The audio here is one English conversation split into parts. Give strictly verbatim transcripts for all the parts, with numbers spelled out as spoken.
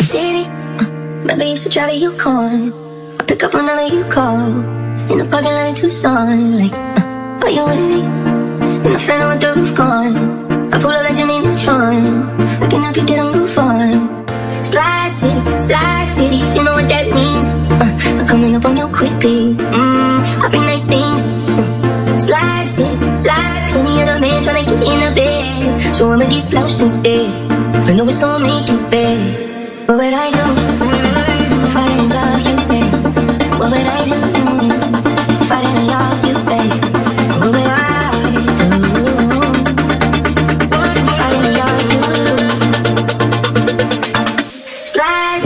city. Uh, maybe you should drive a Yukon. I pick up whenever you call. In the parking lot in Tucson. Like, uh, are you with me? In the phantom with the roof gone. I pull up like Jimmy Neutron. I can help you get a move on. Slide City, Slide City, you know what that means. uh, I'm coming up on you quickly. Mmm, I bring nice things. uh, Slide City, Slide. Plenty of the man tryna get in the bed, so I'ma get slouched instead. I know it's gonna make you bad. What would I do if I didn't love you, babe? What would I do if I didn't love you, babe? What would I do if I didn't love you? Slide.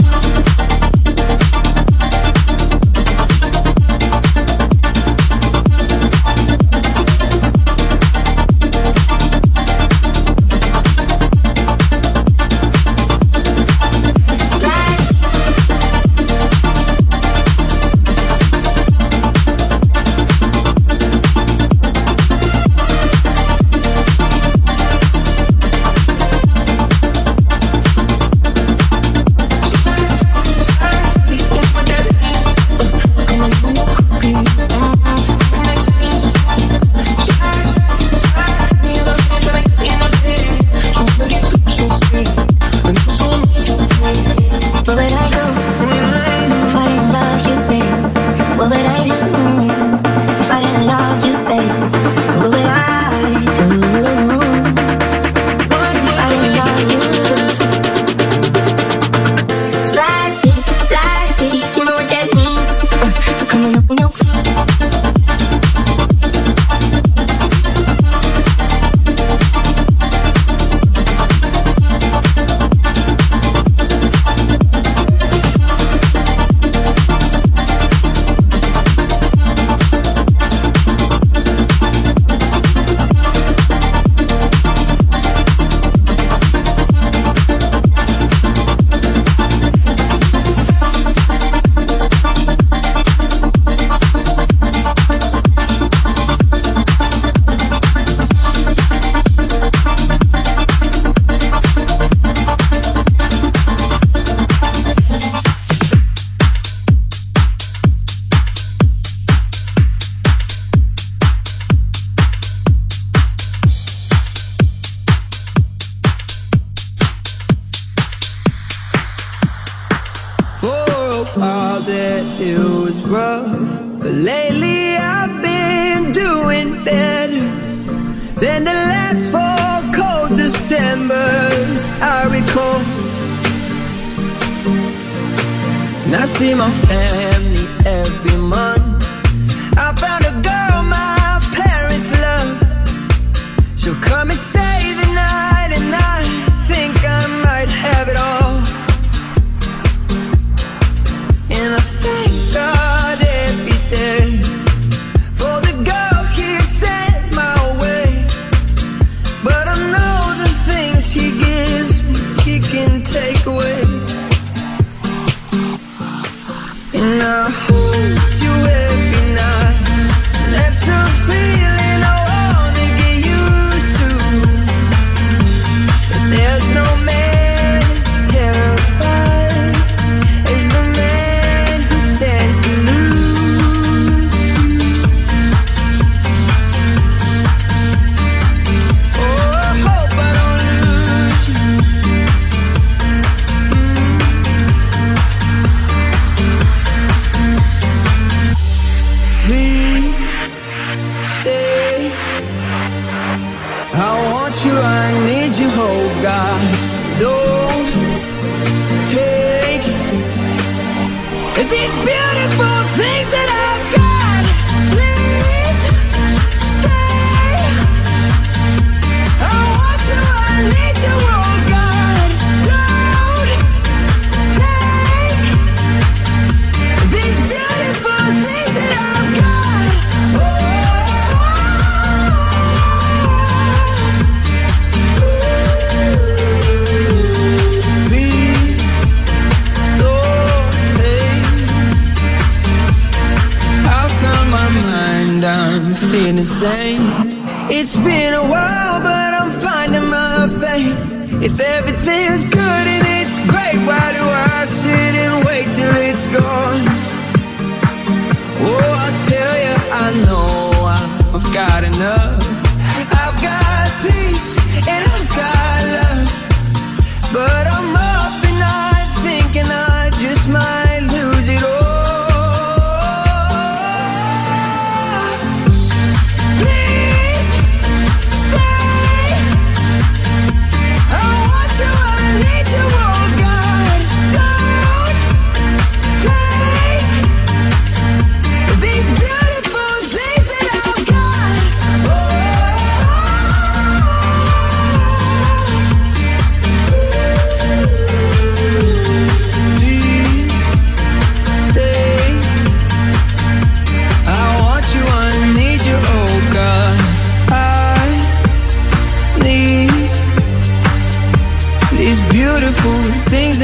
It's been a while, but I'm finding my faith. If everything's good and it's great, why do I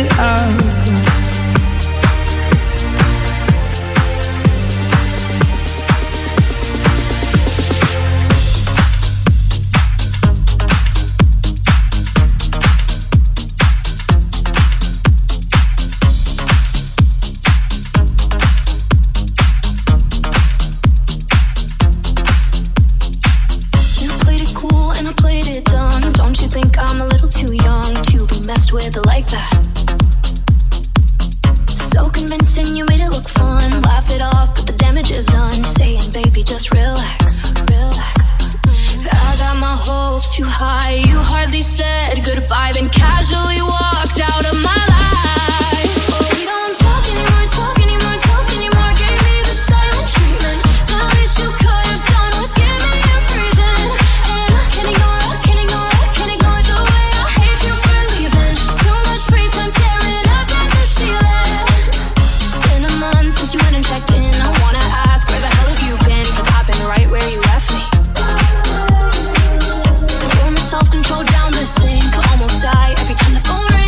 Self-control down the sink, almost die every time the phone rings.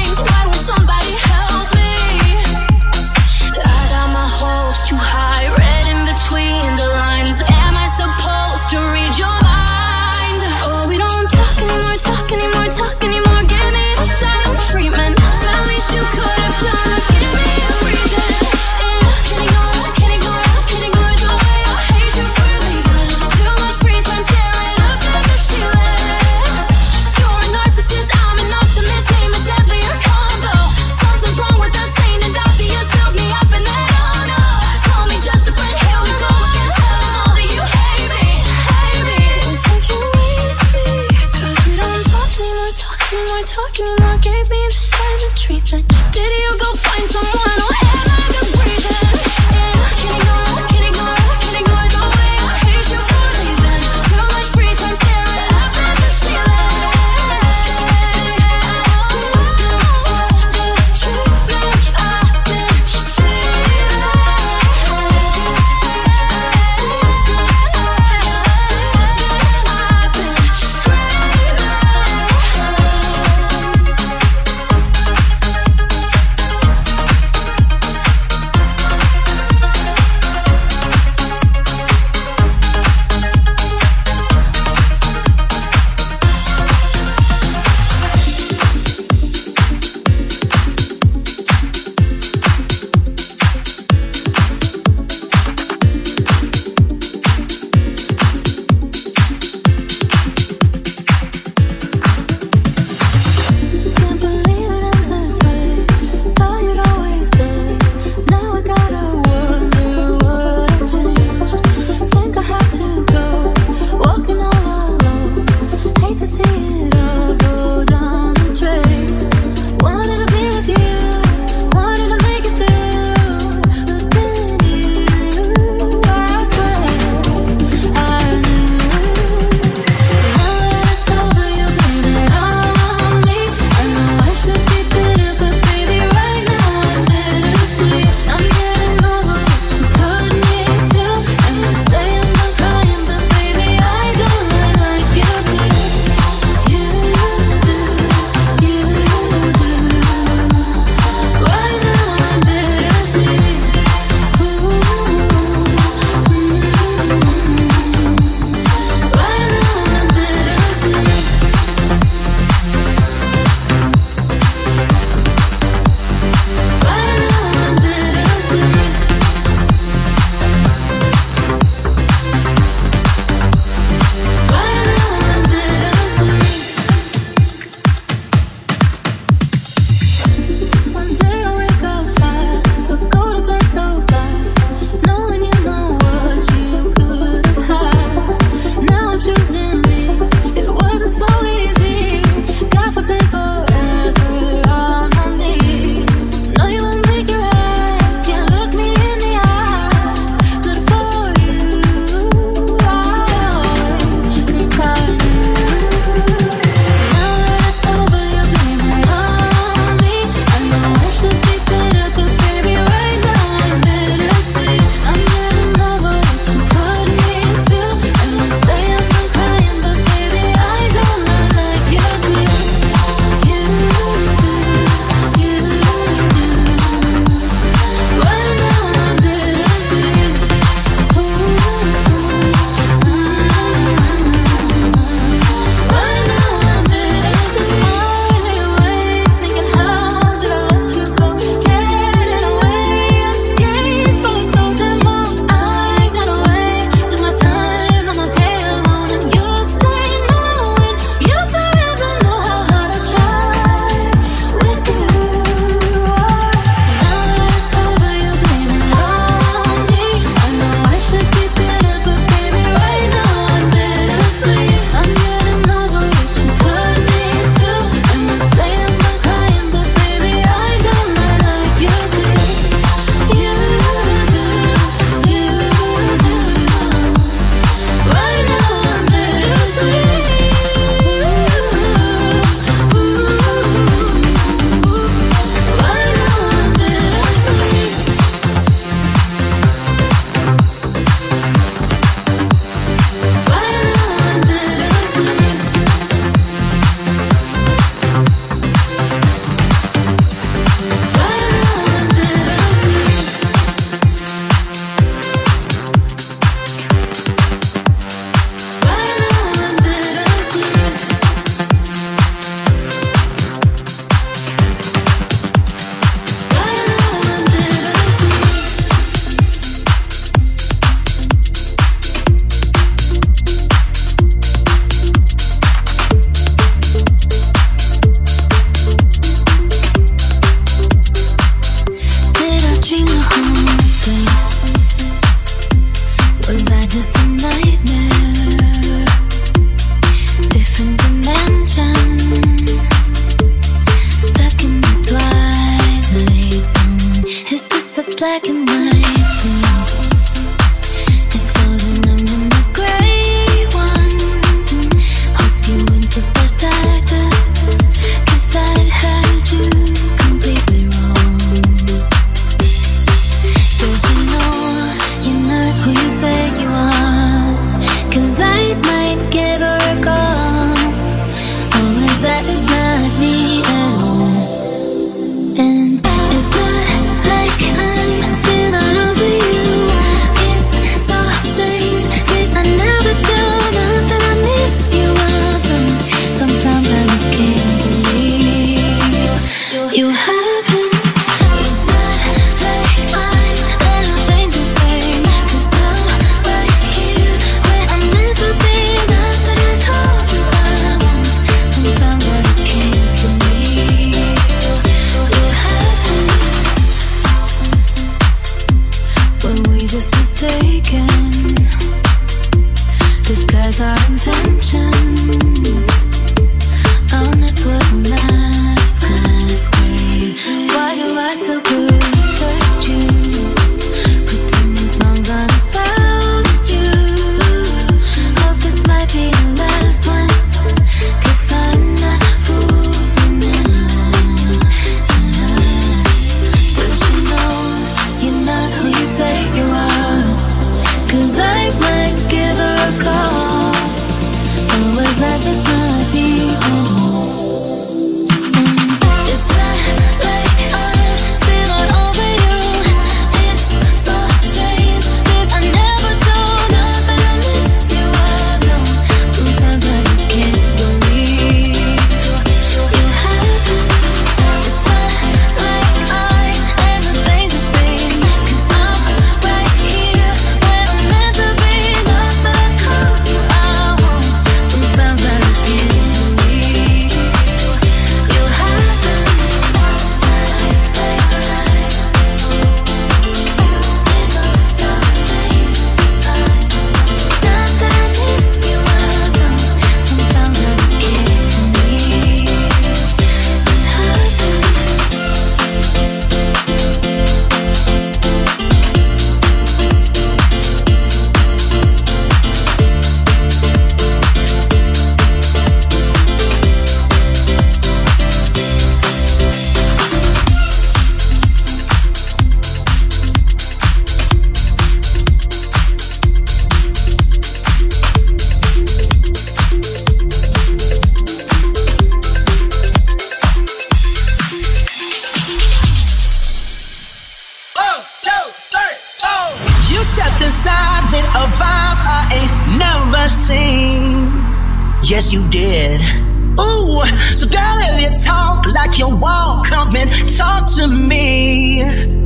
Yes, you did. Ooh, so girl, if you talk like you won't, come and talk to me.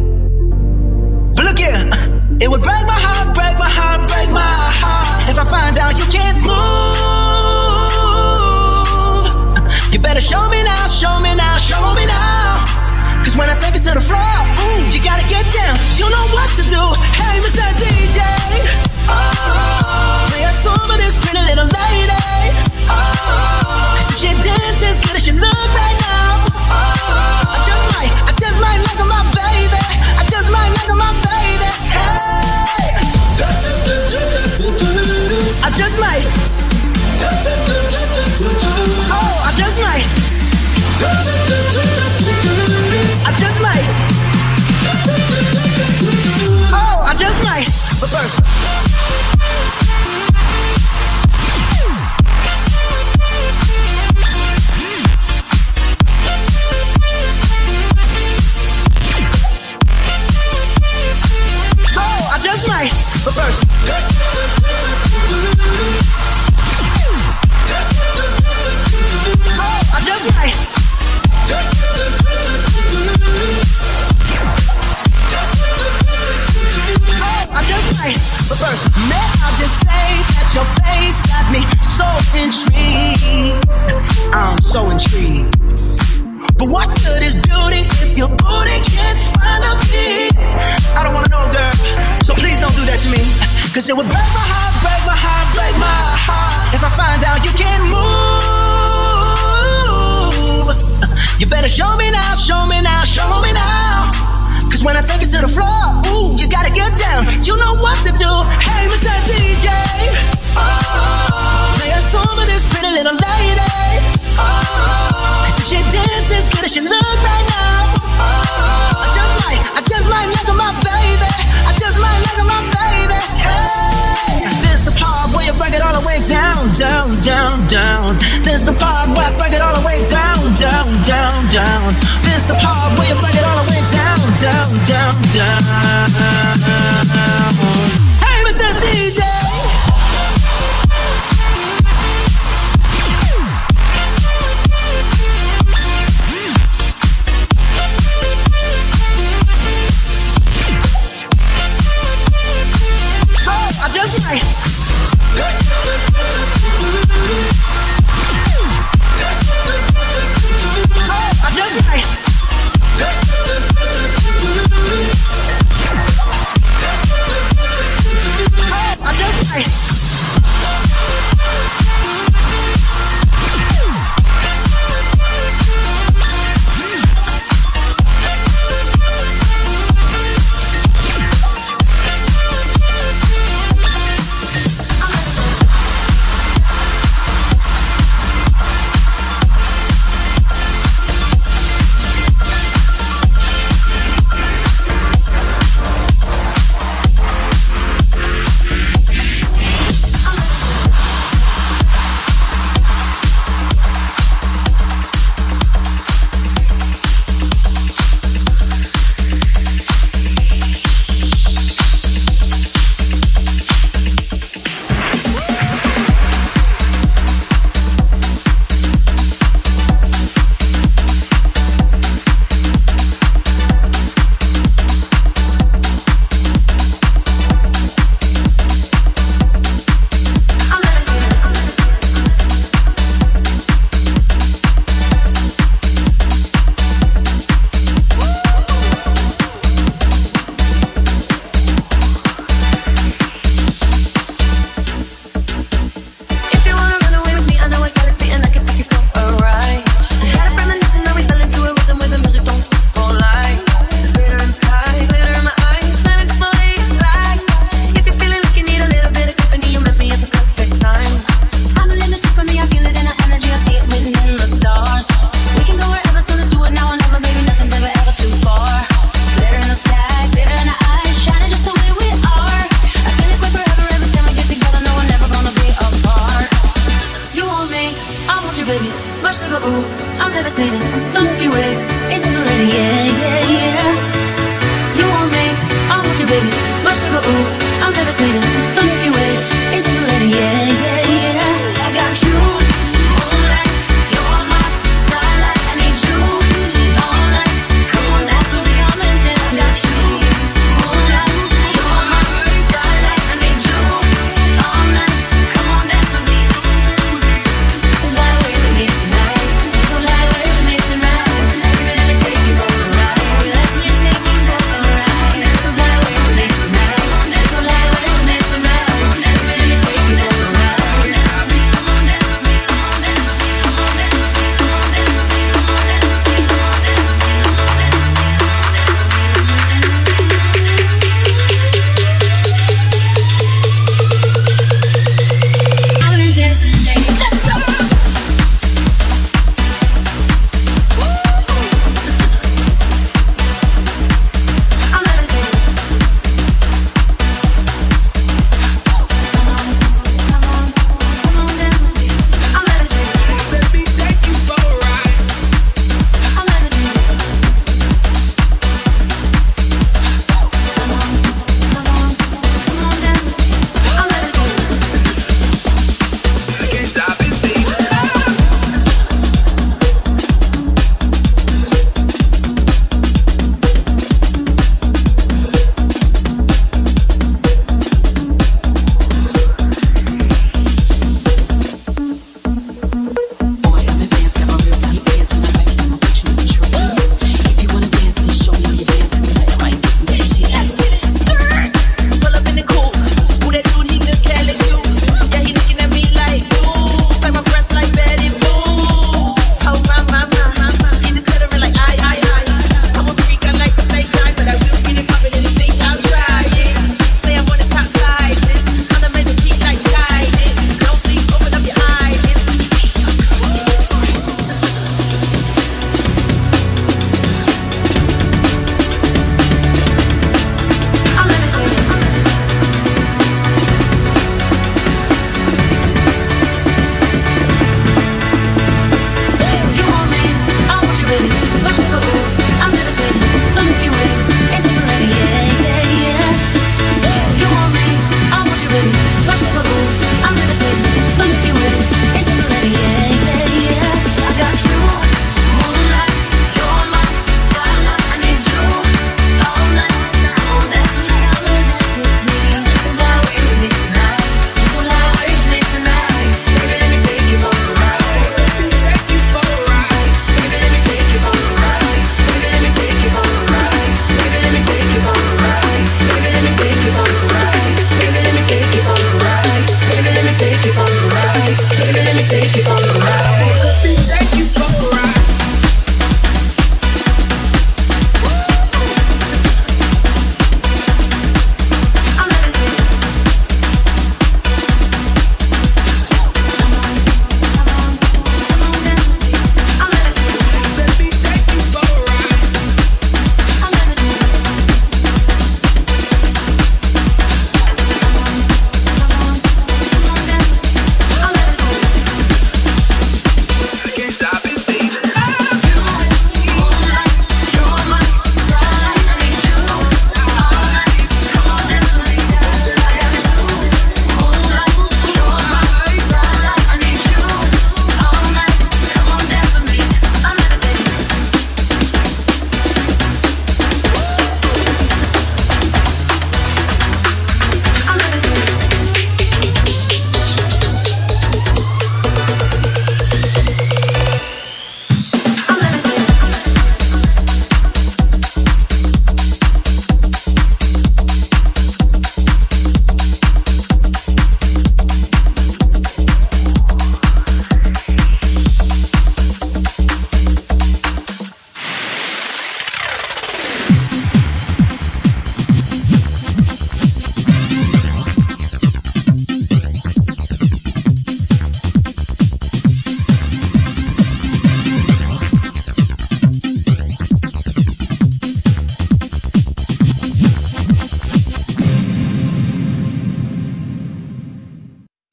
But look here, it would break my heart, break my heart, break my heart if I find out you can't move. You better show me now, show me now, show me now. Cause when I take it to the floor, ooh, you gotta get down. You know what to do. Hey, Mister D J, oh, play a song for this pretty little lady. Oh, cause if she dances good as she look right now, oh, I just might, I just might like her, my baby. I just might like her, my baby. Hey, I just might. Oh, I just might. I just might. Oh, I just might. But first, oh, I just might. But first, oh, I just might. I just might, but first, may I just say that your face got me so intrigued. I'm so intrigued. But what good is beauty if your booty can't find a beat? I don't wanna know, girl, so please don't do that to me. Cause it would break my heart, break my heart, break my heart if I find out you can't move. You better show me now, show me now, show me now. Cause when I take it to the floor, ooh, you gotta get down. You know what to do. Hey, Mister D J, oh, play a song for this pretty little lady. Oh, cause if she dances good as she look right now, oh, I just might, I just might like her, my baby. I just might like her, my baby. Hey, this the part where you break it all the way down, down, down, down. This the part where I break it all the way down, down, down, down. This the part where you break it all the way down, down, down, down. Hey, Mister D J. Oh, I just might. Oh, I just might.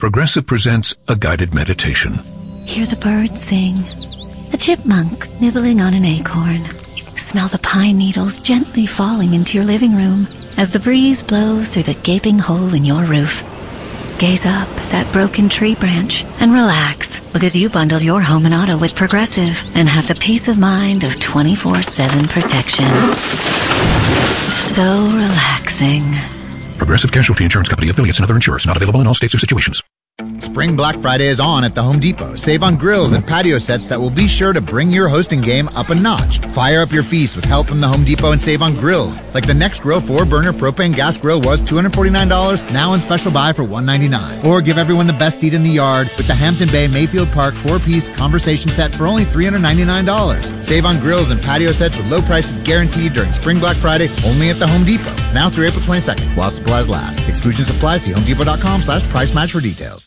Progressive presents a guided meditation. Hear the birds sing, a chipmunk nibbling on an acorn. Smell the pine needles gently falling into your living room as the breeze blows through the gaping hole in your roof. Gaze up at that broken tree branch and relax, because you bundled your home and auto with Progressive and have the peace of mind of twenty-four seven protection. So relaxing. Progressive Casualty Insurance Company, affiliates, and other insurers. Not available in all states or situations. Spring Black Friday is on at the Home Depot. Save on grills and patio sets that will be sure to bring your hosting game up a notch. Fire up your feast with help from the Home Depot and save on grills. Like the Next Grill four burner propane gas grill was two hundred forty-nine dollars, now on special buy for one hundred ninety-nine dollars. Or give everyone the best seat in the yard with the Hampton Bay Mayfield Park four piece conversation set for only three hundred ninety-nine dollars. Save on grills and patio sets with low prices guaranteed during Spring Black Friday only at the Home Depot. Now through April twenty-second while supplies last. Exclusions apply. See homedepot.com slash price match for details.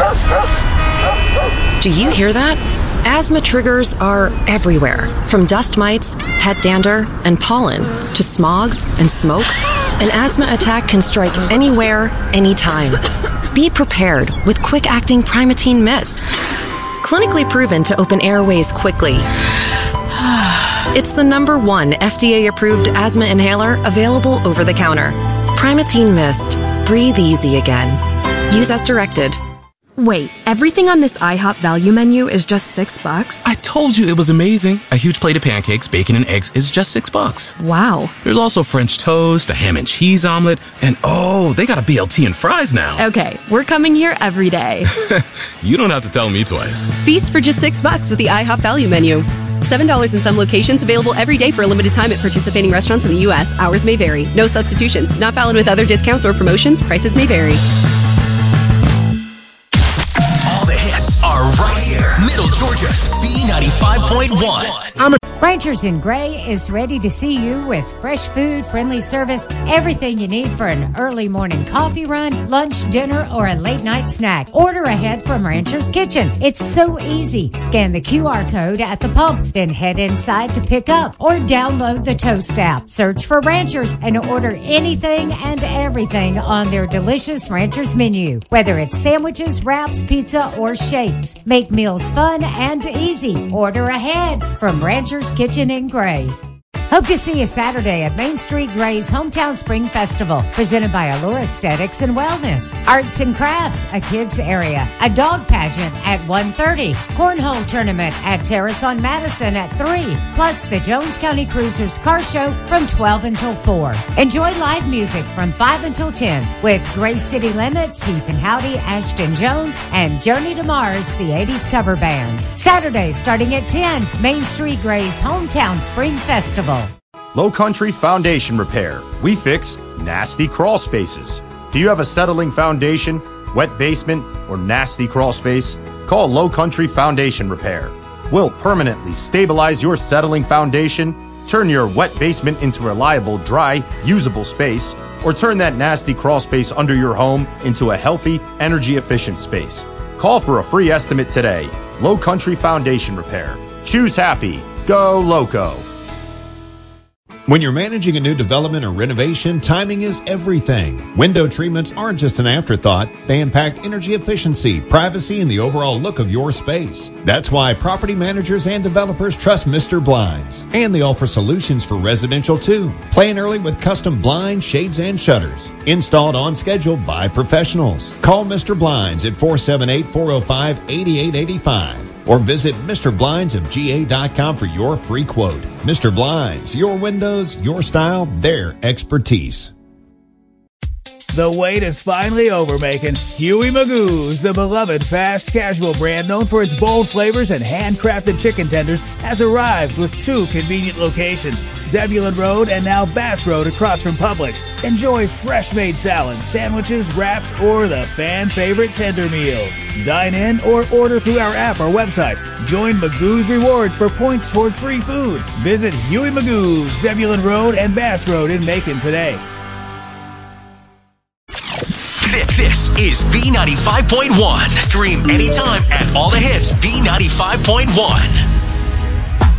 Do you hear that? Asthma triggers are everywhere, from dust mites, pet dander, and pollen, to smog and smoke. An asthma attack can strike anywhere, anytime. Be prepared with quick-acting Primatene Mist. Clinically proven to open airways quickly. It's the number one F D A-approved asthma inhaler available over the counter. Primatene Mist. Breathe easy again. Use as directed. Wait, everything on this IHOP value menu is just six bucks? I told you it was amazing. A huge plate of pancakes, bacon, and eggs is just six bucks. Wow. There's also French toast, a ham and cheese omelet, and oh, they got a B L T and fries now. Okay, we're coming here every day. You don't have to tell me twice. Feast for just six bucks with the IHOP value menu. seven dollars in some locations, available every day for a limited time at participating restaurants in the U S. Hours may vary. No substitutions. Not valid with other discounts or promotions. Prices may vary. Right here, Middle Georgia's B ninety-five point one. I'm a- Ranchers in Gray is ready to see you with fresh food, friendly service, everything you need for an early morning coffee run, lunch, dinner, or a late night snack. Order ahead from Rancher's Kitchen. It's so easy. Scan the Q R code at the pump, then head inside to pick up or download the Toast app. Search for Ranchers and order anything and everything on their delicious Ranchers menu. Whether it's sandwiches, wraps, pizza, or shakes. Make meals fun and easy. Order ahead from Rancher's Kitchen in Gray. Hope to see you Saturday at Main Street Gray's Hometown Spring Festival, presented by Allure Aesthetics and Wellness. Arts and Crafts, a kids area. A dog pageant at one thirty. Cornhole tournament at Terrace on Madison at three. Plus the Jones County Cruisers Car Show from twelve until four. Enjoy live music from five until ten with Gray City Limits, Heath and Howdy, Ashton Jones, and Journey to Mars, the eighties cover band. Saturday starting at ten, Main Street Gray's Hometown Spring Festival. Low Country Foundation Repair. We fix nasty crawl spaces. Do you have a settling foundation, wet basement, or nasty crawl space? Call Low Country Foundation Repair. We'll permanently stabilize your settling foundation, turn your wet basement into a reliable, dry, usable space, or turn that nasty crawl space under your home into a healthy, energy-efficient space. Call for a free estimate today. Low Country Foundation Repair. Choose happy. Go Loco. When you're managing a new development or renovation, timing is everything. Window treatments aren't just an afterthought. They impact energy efficiency, privacy, and the overall look of your space. That's why property managers and developers trust Mister Blinds. And they offer solutions for residential too. Plan early with custom blinds, shades, and shutters. Installed on schedule by professionals. Call Mister Blinds at four seven eight, four oh five, eight eight eight five. Or visit Mister Blinds of G A dot com for your free quote. Mister Blinds, your windows, your style, their expertise. The wait is finally over, making Huey Magoo's, the beloved fast casual brand known for its bold flavors and handcrafted chicken tenders, has arrived with two convenient locations, Zebulon Road and now Bass Road across from Publix. Enjoy fresh-made salads, sandwiches, wraps, or the fan-favorite tender meals. Dine in or order through our app or website. Join Magoo's Rewards for points toward free food. Visit Huey Magoo's, Zebulon Road and Bass Road in Macon today. This is B ninety-five point one. Stream anytime at all the hits B ninety-five point one.